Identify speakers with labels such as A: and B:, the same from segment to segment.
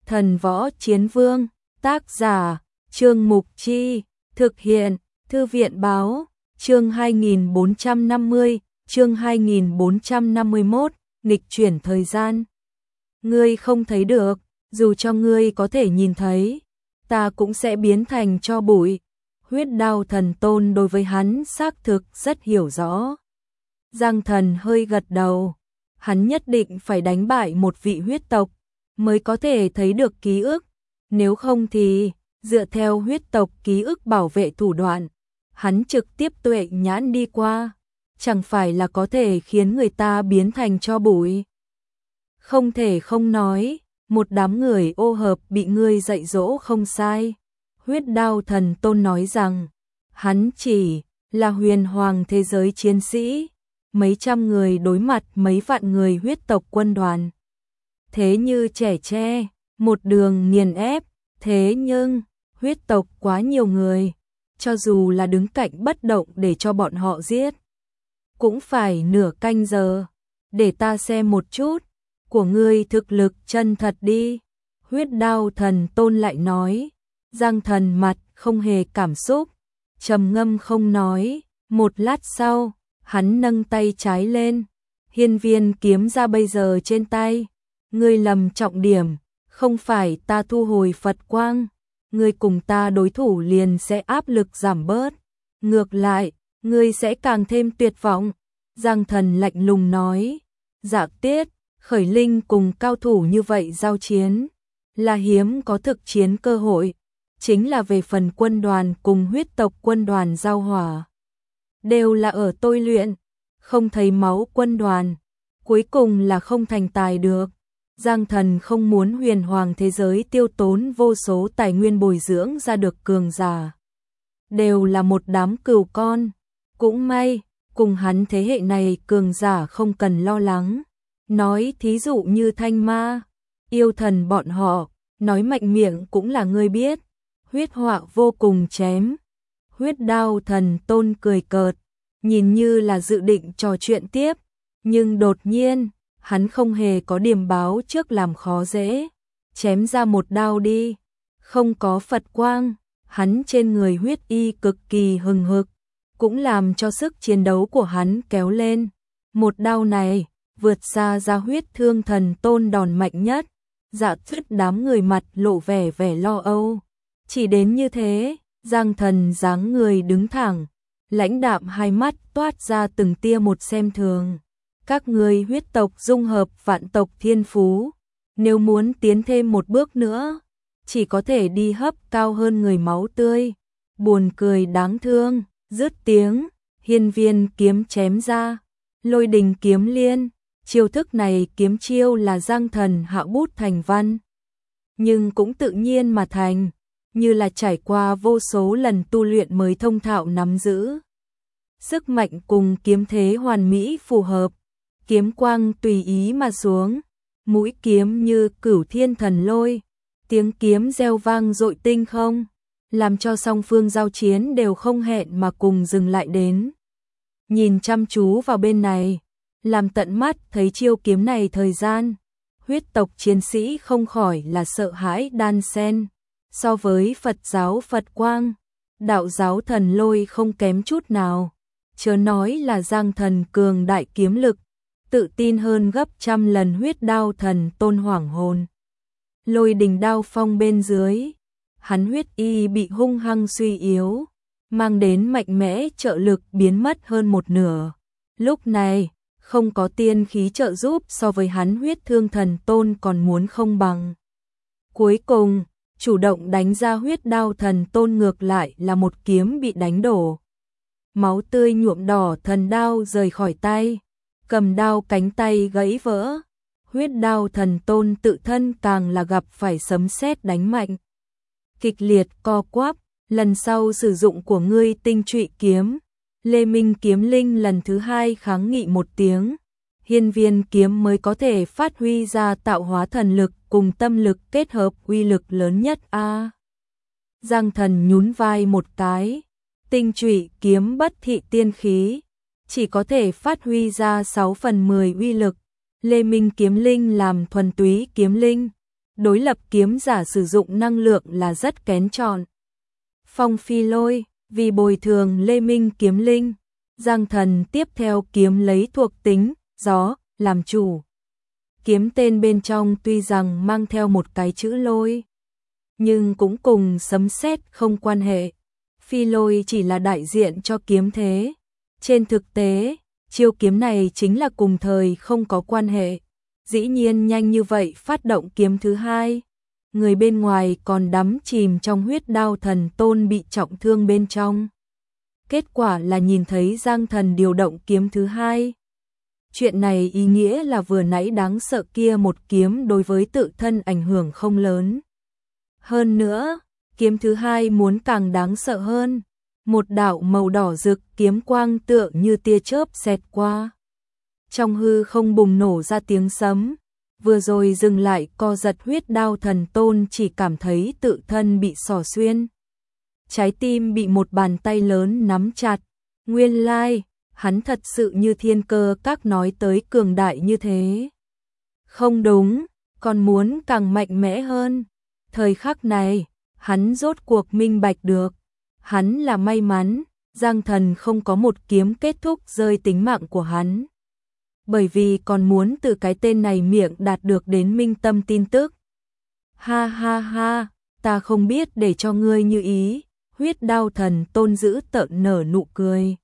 A: Thần Võ Chiến Vương, tác giả, Trương Mục Chi, thực hiện, Thư viện Báo, chương 2450, chương 2451, nghịch chuyển thời gian. Ngươi không thấy được, dù cho ngươi có thể nhìn thấy, ta cũng sẽ biến thành tro bụi. Huyết Đao Thần Tôn đối với hắn xác thực rất hiểu rõ. Giang Thần hơi gật đầu, hắn nhất định phải đánh bại một vị huyết tộc mới có thể thấy được ký ức, nếu không thì dựa theo huyết tộc ký ức bảo vệ thủ đoạn, hắn trực tiếp tuệ nhãn đi qua, chẳng phải là có thể khiến người ta biến thành tro bụi. Không thể không nói, một đám người ô hợp bị ngươi dạy dỗ không sai. Huyết Đao Thần Tôn nói rằng, hắn chỉ là huyền hoàng thế giới chiến sĩ, mấy trăm người đối mặt mấy vạn người huyết tộc quân đoàn. Thế như trẻ tre, một đường nghiền ép, thế nhưng, huyết tộc quá nhiều người, cho dù là đứng cạnh bất động để cho bọn họ giết, cũng phải nửa canh giờ, để ta xem một chút, của ngươi thực lực chân thật đi. Huyết Đao Thần Tôn lại nói. Giang Thần mặt không hề cảm xúc, trầm ngâm không nói, một lát sau, hắn nâng tay trái lên, hiên viên kiếm ra bây giờ trên tay, ngươi lầm trọng điểm, không phải ta thu hồi Phật quang, ngươi cùng ta đối thủ liền sẽ áp lực giảm bớt, ngược lại, ngươi sẽ càng thêm tuyệt vọng. Giang Thần lạnh lùng nói, Dạ Tiết, Khởi Linh cùng cao thủ như vậy giao chiến, là hiếm có thực chiến cơ hội. Chính là về phần quân đoàn cùng huyết tộc quân đoàn giao hỏa, đều là ở tôi luyện, không thấy máu quân đoàn, cuối cùng là không thành tài được. Giang Thần không muốn huyền hoàng thế giới tiêu tốn vô số tài nguyên bồi dưỡng ra được cường giả, đều là một đám cừu con, cũng may, cùng hắn thế hệ này cường giả không cần lo lắng. Nói thí dụ như Thanh Ma, yêu thần bọn họ, nói mạnh miệng cũng là ngươi biết. Huyết họa vô cùng chém. Huyết Đao Thần Tôn cười cợt, nhìn như là dự định trò chuyện tiếp, nhưng đột nhiên, hắn không hề có điểm báo trước làm khó dễ, chém ra một đao đi, không có Phật quang, hắn trên người huyết y cực kỳ hừng hực, cũng làm cho sức chiến đấu của hắn kéo lên. Một đao này, vượt xa ra huyết thương thần tôn đòn mạnh nhất, Dạ Tiết đám người mặt lộ vẻ lo âu. Chỉ đến như thế, Giang Thần dáng người đứng thẳng, lãnh đạm hai mắt toát ra từng tia một xem thường. Các ngươi huyết tộc dung hợp vạn tộc thiên phú, nếu muốn tiến thêm một bước nữa, chỉ có thể đi hấp cao hơn người máu tươi. Buồn cười đáng thương, dứt tiếng, hiên viên kiếm chém ra, lôi đình kiếm liên, chiêu thức này kiếm chiêu là Giang Thần hạo bút thành văn, nhưng cũng tự nhiên mà thành, như là trải qua vô số lần tu luyện mới thông thạo nắm giữ. Sức mạnh cùng kiếm thế hoàn mỹ phù hợp, kiếm quang tùy ý mà xuống, mũi kiếm như cửu thiên thần lôi, tiếng kiếm reo vang dội tinh không, làm cho song phương giao chiến đều không hẹn mà cùng dừng lại đến. Nhìn chăm chú vào bên này, làm tận mắt thấy chiêu kiếm này thời gian, huyết tộc chiến sĩ không khỏi là sợ hãi đan sen. So với Phật giáo Phật quang, đạo giáo thần lôi không kém chút nào, chớ nói là Giang Thần cường đại kiếm lực, tự tin hơn gấp trăm lần Huyết Đao Thần Tôn hoảng hồn. Lôi đình đao phong bên dưới, hắn huyết y bị hung hăng suy yếu, mang đến mạnh mẽ trợ lực biến mất hơn một nửa. Lúc này, không có tiên khí trợ giúp so với hắn huyết thương thần tôn còn muốn không bằng. Cuối cùng, chủ động đánh ra Huyết Đao Thần Tôn ngược lại là một kiếm bị đánh đổ. Máu tươi nhuộm đỏ thần đao rời khỏi tay, cầm đao cánh tay gãy vỡ. Huyết Đao Thần Tôn tự thân càng là gặp phải sấm sét đánh mạnh. Kịch liệt co quắp, lần sau sử dụng của ngươi tinh trụy kiếm, Lê Minh kiếm linh lần thứ hai kháng nghị một tiếng. Hiên viên kiếm mới có thể phát huy ra tạo hóa thần lực cùng tâm lực kết hợp uy lực lớn nhất a. Giang Thần nhún vai một cái, tinh trụy kiếm bất thị tiên khí, chỉ có thể phát huy ra 6/10 uy lực. Lê Minh kiếm linh làm thuần túy kiếm linh, đối lập kiếm giả sử dụng năng lượng là rất kén chọn. Phong Phi Lôi, vì bồi thường Lê Minh kiếm linh, Giang Thần tiếp theo kiếm lấy thuộc tính gió làm chủ. Kiếm tên bên trong tuy rằng mang theo một cái chữ lôi, nhưng cũng cùng sấm sét không quan hệ. Phi lôi chỉ là đại diện cho kiếm thế. Trên thực tế, chiêu kiếm này chính là cùng thời không có quan hệ. Dĩ nhiên nhanh như vậy phát động kiếm thứ hai. Người bên ngoài còn đắm chìm trong huyết đao thần tôn bị trọng thương bên trong. Kết quả là nhìn thấy Giang Thần điều động kiếm thứ hai. Chuyện này ý nghĩa là vừa nãy đáng sợ kia một kiếm đối với tự thân ảnh hưởng không lớn. Hơn nữa, kiếm thứ hai muốn càng đáng sợ hơn. Một đạo màu đỏ rực kiếm quang tựa như tia chớp xẹt qua. Trong hư không bùng nổ ra tiếng sấm. Vừa rồi dừng lại co giật huyết đao thần tôn chỉ cảm thấy tự thân bị xỏ xuyên. Trái tim bị một bàn tay lớn nắm chặt. Nguyên lai, hắn thật sự như Thiên Cơ Các nói tới cường đại như thế. Không đúng, còn muốn càng mạnh mẽ hơn. Thời khắc này, hắn rốt cuộc minh bạch được. Hắn là may mắn, Giang Thần không có một kiếm kết thúc rơi tính mạng của hắn. Bởi vì còn muốn từ cái tên này miệng đạt được đến minh tâm tin tức. Ha ha ha, ta không biết để cho ngươi như ý. Huyết đao thần tôn giữ tợn nở nụ cười.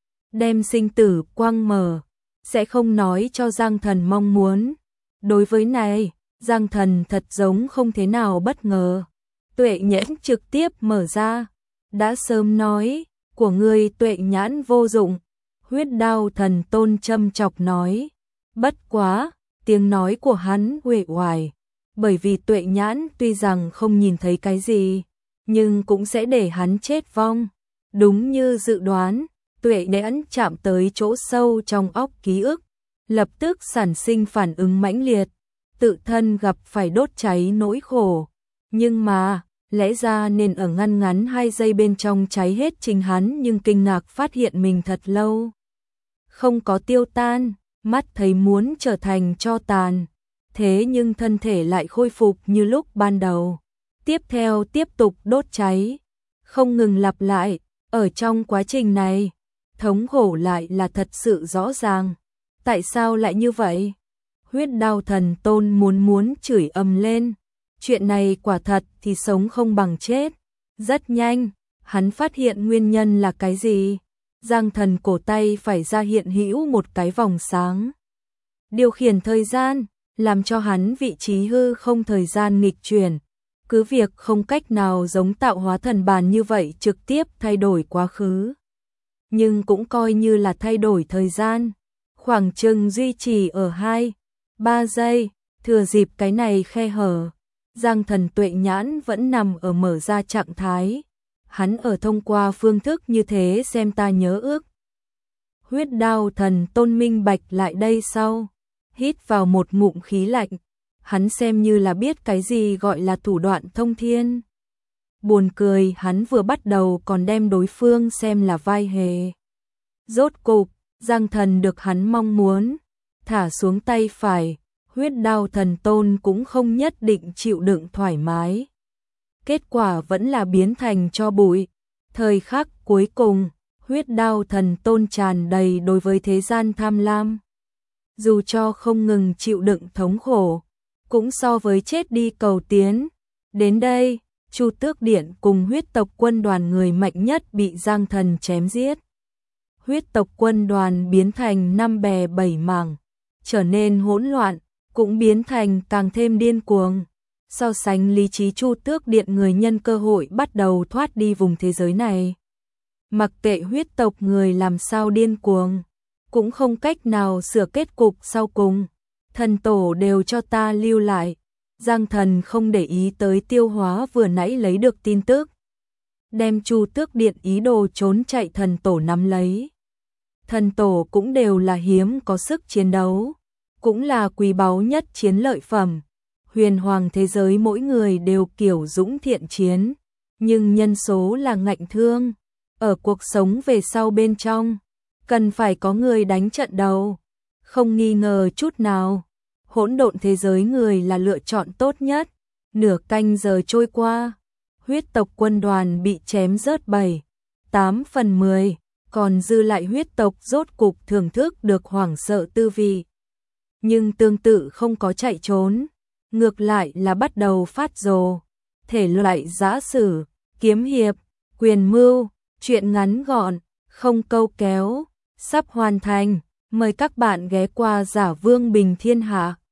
A: Đem sinh tử quang mở, sẽ không nói cho Giang Thần mong muốn. Đối với này, Giang Thần thật giống không thế nào bất ngờ. Tuệ nhãn trực tiếp mở ra. Đã sớm nói, của ngươi tuệ nhãn vô dụng. Huyết đao thần tôn châm chọc nói. Bất quá, tiếng nói của hắn uể oải. Bởi vì tuệ nhãn tuy rằng không nhìn thấy cái gì, nhưng cũng sẽ để hắn chết vong. Đúng như dự đoán, tuệ nhãn chạm tới chỗ sâu trong óc ký ức, lập tức sản sinh phản ứng mãnh liệt, tự thân gặp phải đốt cháy nỗi khổ. Nhưng mà, lẽ ra nên ở ngăn ngắn 2 giây bên trong cháy hết chính hắn, nhưng kinh ngạc phát hiện mình thật lâu không có tiêu tan, mắt thấy muốn trở thành tro tàn. Thế nhưng thân thể lại khôi phục như lúc ban đầu. Tiếp theo tiếp tục đốt cháy, không ngừng lặp lại. Ở trong quá trình này, thống khổ lại là thật sự rõ ràng. Tại sao lại như vậy? Huyết đao thần tôn muốn chửi ầm lên. Chuyện này quả thật thì sống không bằng chết. Rất nhanh, hắn phát hiện nguyên nhân là cái gì? Giang Thần cổ tay phải ra hiện hữu một cái vòng sáng. Điều khiển thời gian, làm cho hắn vị trí hư không thời gian nghịch chuyển. Cứ việc không cách nào giống tạo hóa thần bàn như vậy trực tiếp thay đổi quá khứ. Nhưng cũng coi như là thay đổi thời gian. Khoảng chừng duy trì ở 2-3 giây, thừa dịp cái này khe hở. Giang Thần tuệ nhãn vẫn nằm ở mở ra trạng thái. Hắn ở thông qua phương thức như thế xem ta nhớ ước. Huyết đao thần tôn minh bạch lại đây sau. Hít vào một ngụm khí lạnh. Hắn xem như là biết cái gì gọi là thủ đoạn thông thiên. Buồn cười, hắn vừa bắt đầu còn đem đối phương xem là vai hề. Rốt cục, Giang Thần được hắn mong muốn. Thả xuống tay phải, huyết đao thần tôn cũng không nhất định chịu đựng thoải mái. Kết quả vẫn là biến thành tro bụi. Thời khắc cuối cùng, huyết đao thần tôn tràn đầy đối với thế gian tham lam. Dù cho không ngừng chịu đựng thống khổ, cũng so với chết đi cầu tiến. Đến đây, Chu Tước Điện cùng huyết tộc quân đoàn người mạnh nhất bị Giang Thần chém giết. Huyết tộc quân đoàn biến thành 5 bè 7 mảng, trở nên hỗn loạn, cũng biến thành càng thêm điên cuồng. So sánh lý trí, Chu Tước Điện người nhân cơ hội bắt đầu thoát đi vùng thế giới này. Mặc kệ huyết tộc người làm sao điên cuồng, cũng không cách nào sửa kết cục sau cùng. Thần tổ đều cho ta lưu lại. Giang Thần không để ý tới Tiêu Hóa vừa nãy lấy được tin tức. Đem Chu Tước Điện ý đồ trốn chạy thần tổ nắm lấy. Thần tổ cũng đều là hiếm có sức chiến đấu, cũng là quý báu nhất chiến lợi phẩm. Huyền hoàng thế giới mỗi người đều kiểu dũng thiện chiến, nhưng nhân số là ngạnh thương. Ở cuộc sống về sau bên trong, cần phải có người đánh trận đầu. Không nghi ngờ chút nào, hỗn độn thế giới người là lựa chọn tốt nhất. Nửa canh giờ trôi qua, huyết tộc quân đoàn bị chém rớt 7/8/10, còn dư lại huyết tộc rốt cục thưởng thức được hoảng sợ tư vị. Nhưng tương tự không có chạy trốn, ngược lại là bắt đầu phát rồ. Thể loại giã sử, kiếm hiệp, quyền mưu, truyện ngắn gọn, không câu kéo, sắp hoàn thành. Mời các bạn ghé qua Giả Vương Bình Thiên Hạ.